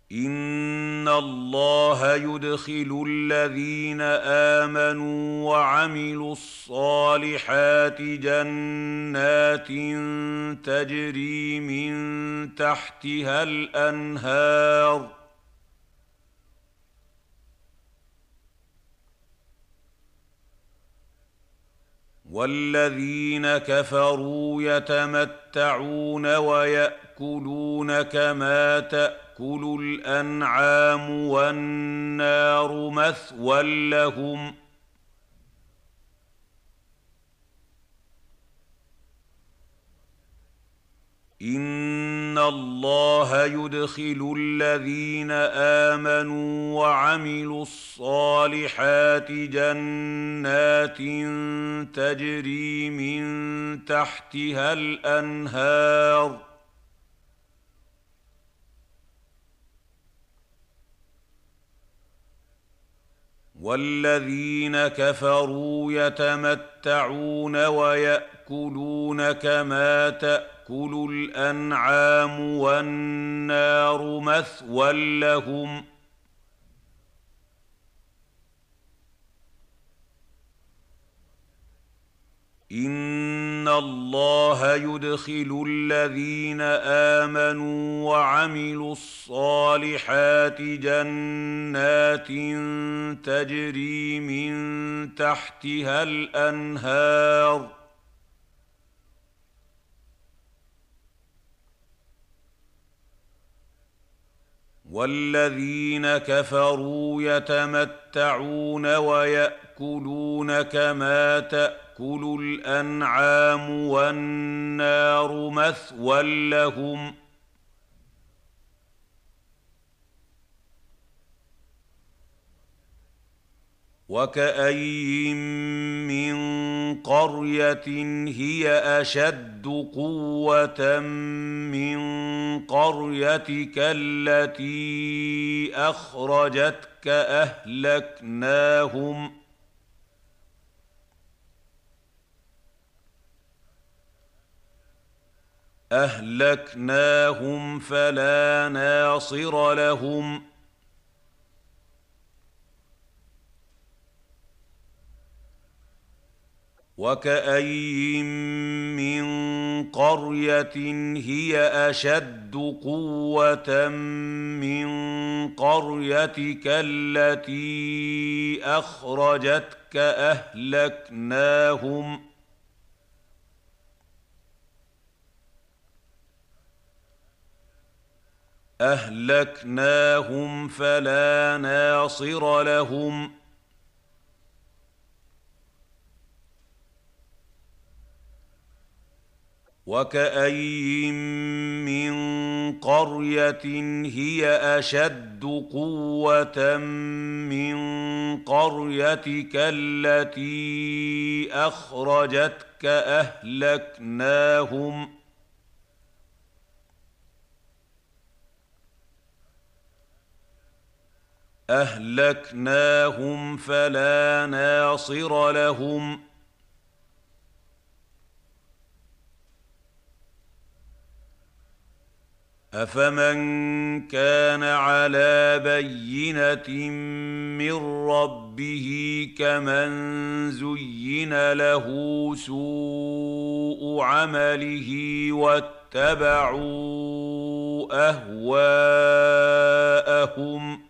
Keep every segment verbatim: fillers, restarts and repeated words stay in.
إِنَّ اللَّهَ يُدْخِلُ الَّذِينَ آمَنُوا وَعَمِلُوا الصَّالِحَاتِ جَنَّاتٍ تَجْرِي مِن تَحْتِهَا الْأَنْهَارُ وَالَّذِينَ كَفَرُوا يَتَمَتَّعُونَ وَيَأْكُلُونَ كَمَا تَأْكُلُ الْأَنْعَامُ وَالنَّارُ مَثْوًى لَّهُمْ ۚ إِنَّ اللَّهَ يُدْخِلُ الَّذِينَ آمَنُوا وَعَمِلُوا الصَّالِحَاتِ جَنَّاتٍ تَجْرِي مِن تَحْتِهَا الْأَنْهَارُ وَالَّذِينَ كَفَرُوا يَتَمَتَّعُونَ وَيَأْكُلُونَ كَمَا تَأْكُلُ الْأَنْعَامُ وَالنَّارُ مَثْوًى لَّهُمْ ۚ إِنَّ اللَّهَ يُدْخِلُ الَّذِينَ آمَنُوا وَعَمِلُوا الصَّالِحَاتِ جَنَّاتٍ تَجْرِي مِن تَحْتِهَا الْأَنْهَارُ وَالَّذِينَ كَفَرُوا يَتَمَتَّعُونَ وَيَأْكُلُونَ كَمَا تَأْكُلُ الْأَنْعَامُ وَالنَّارُ مَثْوًى لَّهُمْ ۚ وَكَأَيِّن مِّن قَرْيَةٍ هِيَ أَشَدُّ قُوَّةً مِّن قَرْيَتِكَ الَّتِي أَخْرَجَتْكَ أَهْلَكْنَاهُمْ أَهْلَكْنَاهُمْ فَلَا نَاصِرَ لَهُمْ ۖ وَكَأَيِّن مِّن قَرْيَةٍ هِيَ أَشَدُّ قُوَّةً مِّن قَرْيَتِكَ الَّتِي أَخْرَجَتْكَ أَهْلَكْنَاهُمْ أَهْلَكْنَاهُمْ فَلَا نَاصِرَ لَهُمْ ۖ وَكَأَيِّن مِّن قَرْيَةٍ هِيَ أَشَدُّ قُوَّةً مِّن قَرْيَتِكَ الَّتِي أَخْرَجَتْكَ أَهْلَكْنَاهُمْ أَهْلَكْنَاهُمْ فَلَا نَاصِرَ لَهُمْ ۖ أَفَمَن كَانَ عَلَىٰ بَيِّنَةٍ مِّن رَّبِّهِ كَمَن زُيِّنَ لَهُ سُوءُ عَمَلِهِ وَاتَّبَعُوا أَهْوَاءَهُمْ ۚ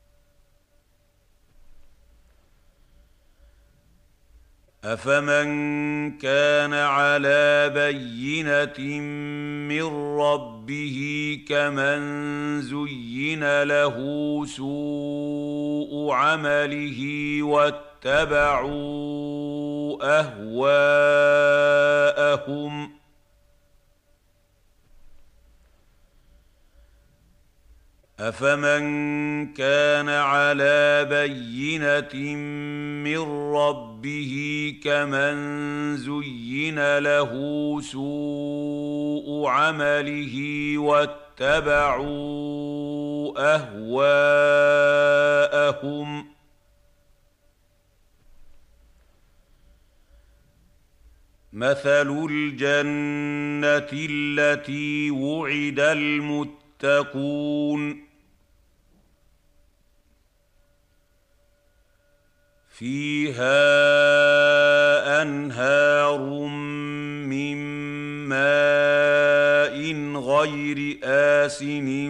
أَفَمَن كَانَ عَلَىٰ بَيِّنَةٍ مِّن رَّبِّهِ كَمَن زُيِّنَ لَهُ سُوءُ عَمَلِهِ وَاتَّبَعُوا أَهْوَاءَهُمْ ۚ أَفَمَن كَانَ عَلَىٰ بَيِّنَةٍ مِّن رَّبِّهِ كَمَن زُيِّنَ لَهُ سُوءُ عَمَلِهِ وَاتَّبَعُوا أَهْوَاءَهُمْ ۚ مَثَلُ الْجَنَّةِ الَّتِي وُعِدَ الْمُتَّقُونَ فيها أنهار من ماء غير آسن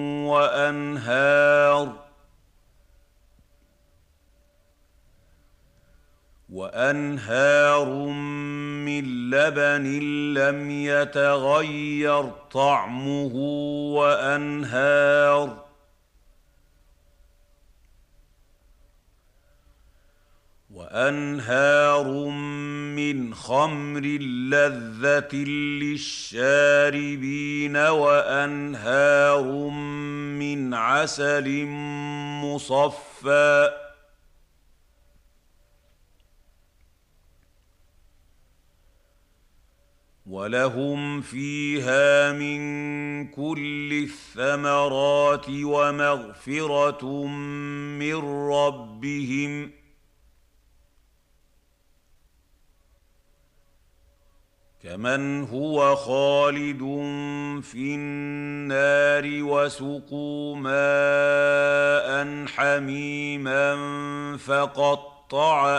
وأنهار وأنهار من لبن لم يتغير طعمه وأنهار وأنهار من خمر لذة للشاربين وأنهار من عسل مصفى ولهم فيها من كل الثمرات ومغفرة من ربهم كمن هو خالد في النار وسقوا ماء حميما فقطع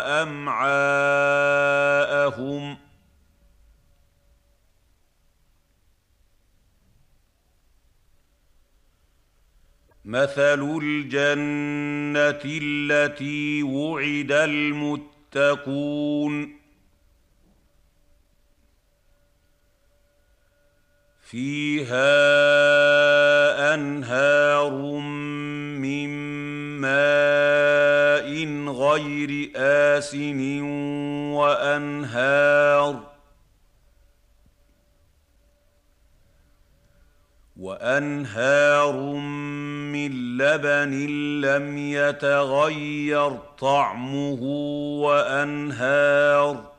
أمعاءهم مثل الجنة التي وعد المتقون فيها أنهار من ماء غير آسن وأنهار وأنهار من لبن لم يتغير طعمه وأنهار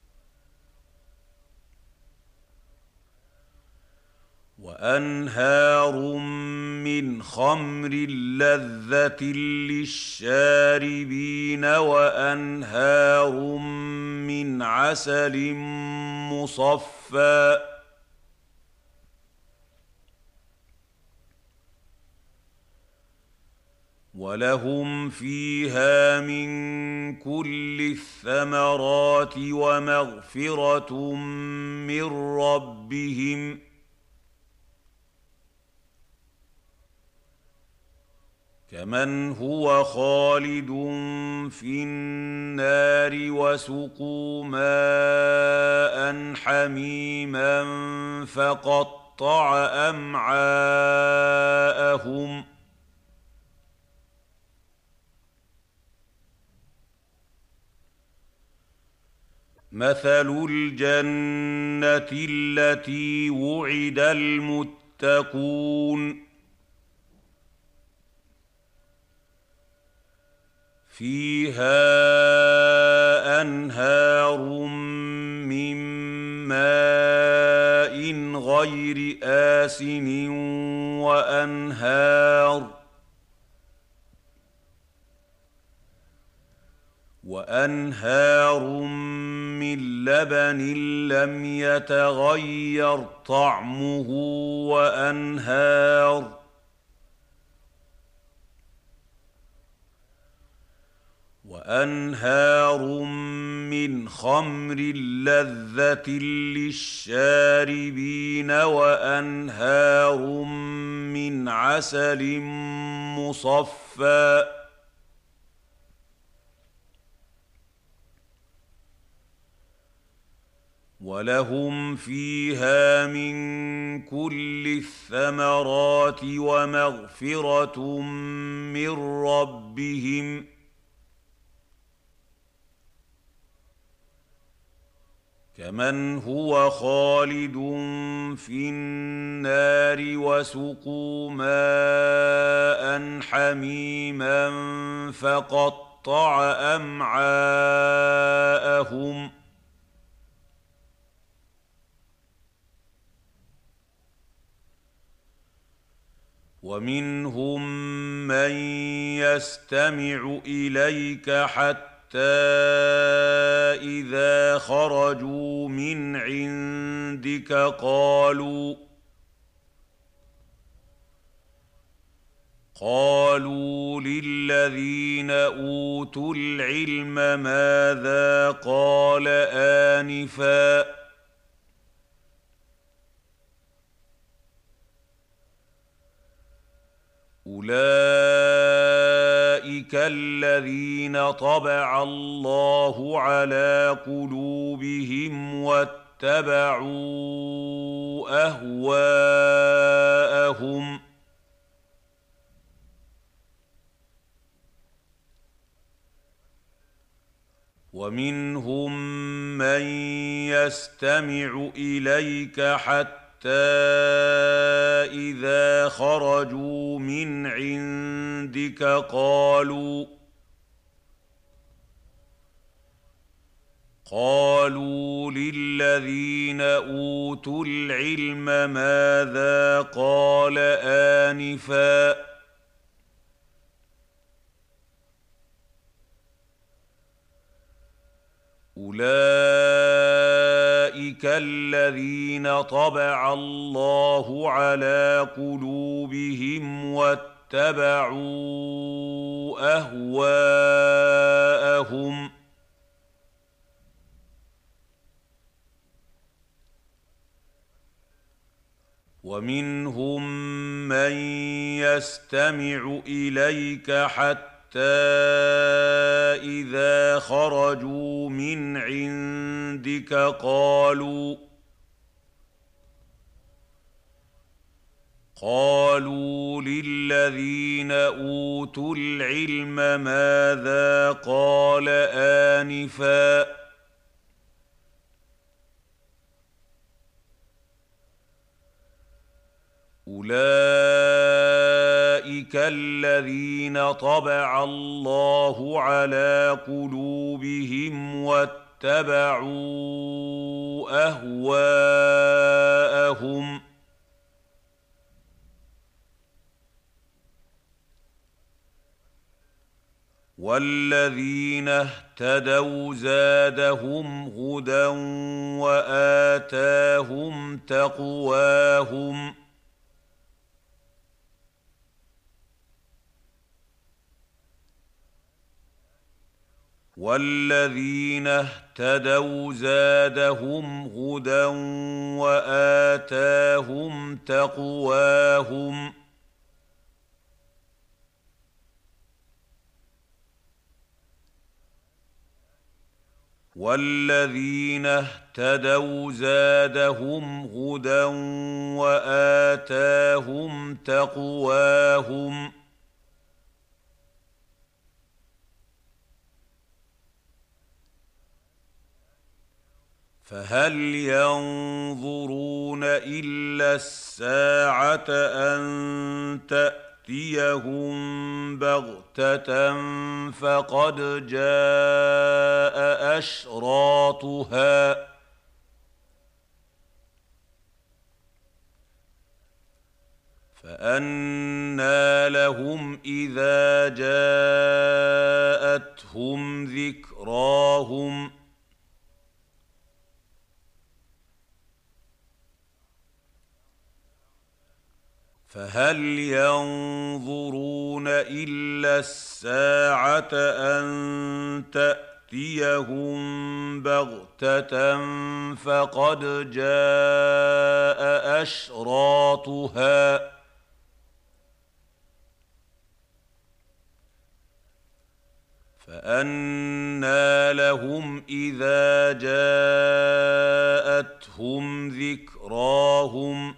وأنهار من خمر لذة للشاربين وأنهار من عسل مصفى ولهم فيها من كل الثمرات ومغفرة من ربهم كمن هو خالد في النار وسقوا ماء حميما فقطع أمعاءهم مثل الجنة التي وعد المتقون فيها أنهار من ماء غير آسن وأنهار وأنهار من لبن لم يتغير طعمه وأنهار وأنهار من خمر لذة للشاربين وأنهار من عسل مصفى ولهم فيها من كل الثمرات ومغفرة من ربهم كمن هو خالد في النار وسقوا ماء حميما فقطع أمعاءهم ومنهم من يستمع إليك حتى إذا خرجوا من عندك قالوا قالوا للذين أوتوا العلم ماذا قال آنفا أولئك الذين طبع الله على قلوبهم واتبعوا أهواءهم ومنهم من يستمع إليك حتى إذا خرجوا من عندك قالوا قالوا للذين أوتوا العلم ماذا قال آنفا أولئك الذين طبع الله على قلوبهم واتبعوا أهواءهم ومنهم من يستمع إليك حتى إذا خرجوا من عندك قالوا قالوا للذين أوتوا العلم ماذا قال آنفا أولئك الذين طبع الله على قلوبهم واتبعوا أهواءهم والذين اهتدوا زادهم هدى وآتاهم تقواهم والذين اهتدوا زادهم هدى وآتاهم تقواهم والذين اهتدوا زادهم هدى وآتاهم تقواهم فهل ينظرون إلا الساعة أن تأتيهم بغتة فقد جاء أشراطها فأنى لهم إذا جاءتهم ذكراهم فهل ينظرون إلا الساعة أن تأتيهم بغتة فقد جاء أشراطها فأنى لهم إذا جاءتهم ذكراهم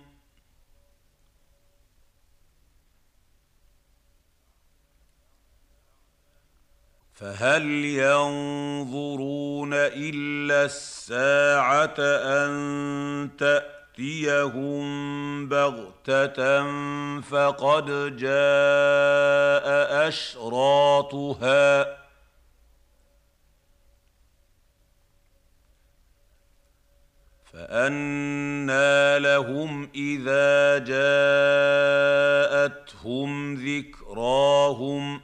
فهل ينظرون إلا الساعة أن تأتيهم بغتة فقد جاء أشراطها فأنى لهم إذا جاءتهم ذكراهم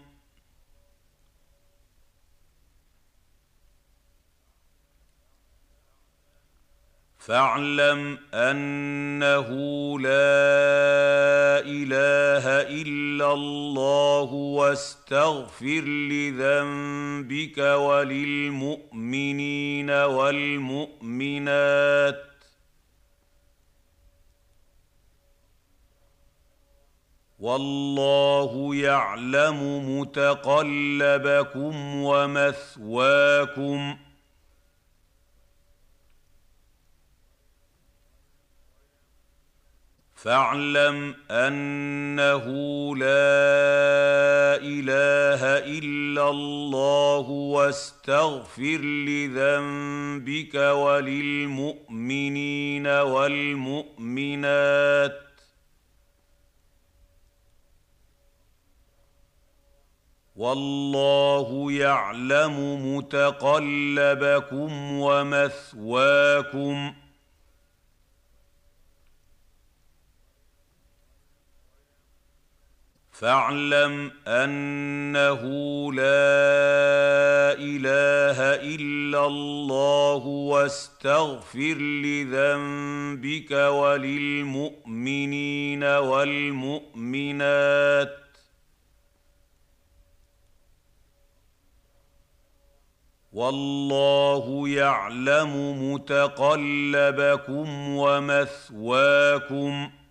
فاعلم أنه لا إله إلا الله واستغفر لذنبك وللمؤمنين والمؤمنات والله يعلم متقلبكم ومثواكم فاعلم أنه لا إله إلا الله واستغفر لذنبك وللمؤمنين والمؤمنات والله يعلم متقلبكم ومثواكم فاعلم أنه لا إله إلا الله واستغفر لذنبك وللمؤمنين والمؤمنات والله يعلم متقلبكم ومثواكم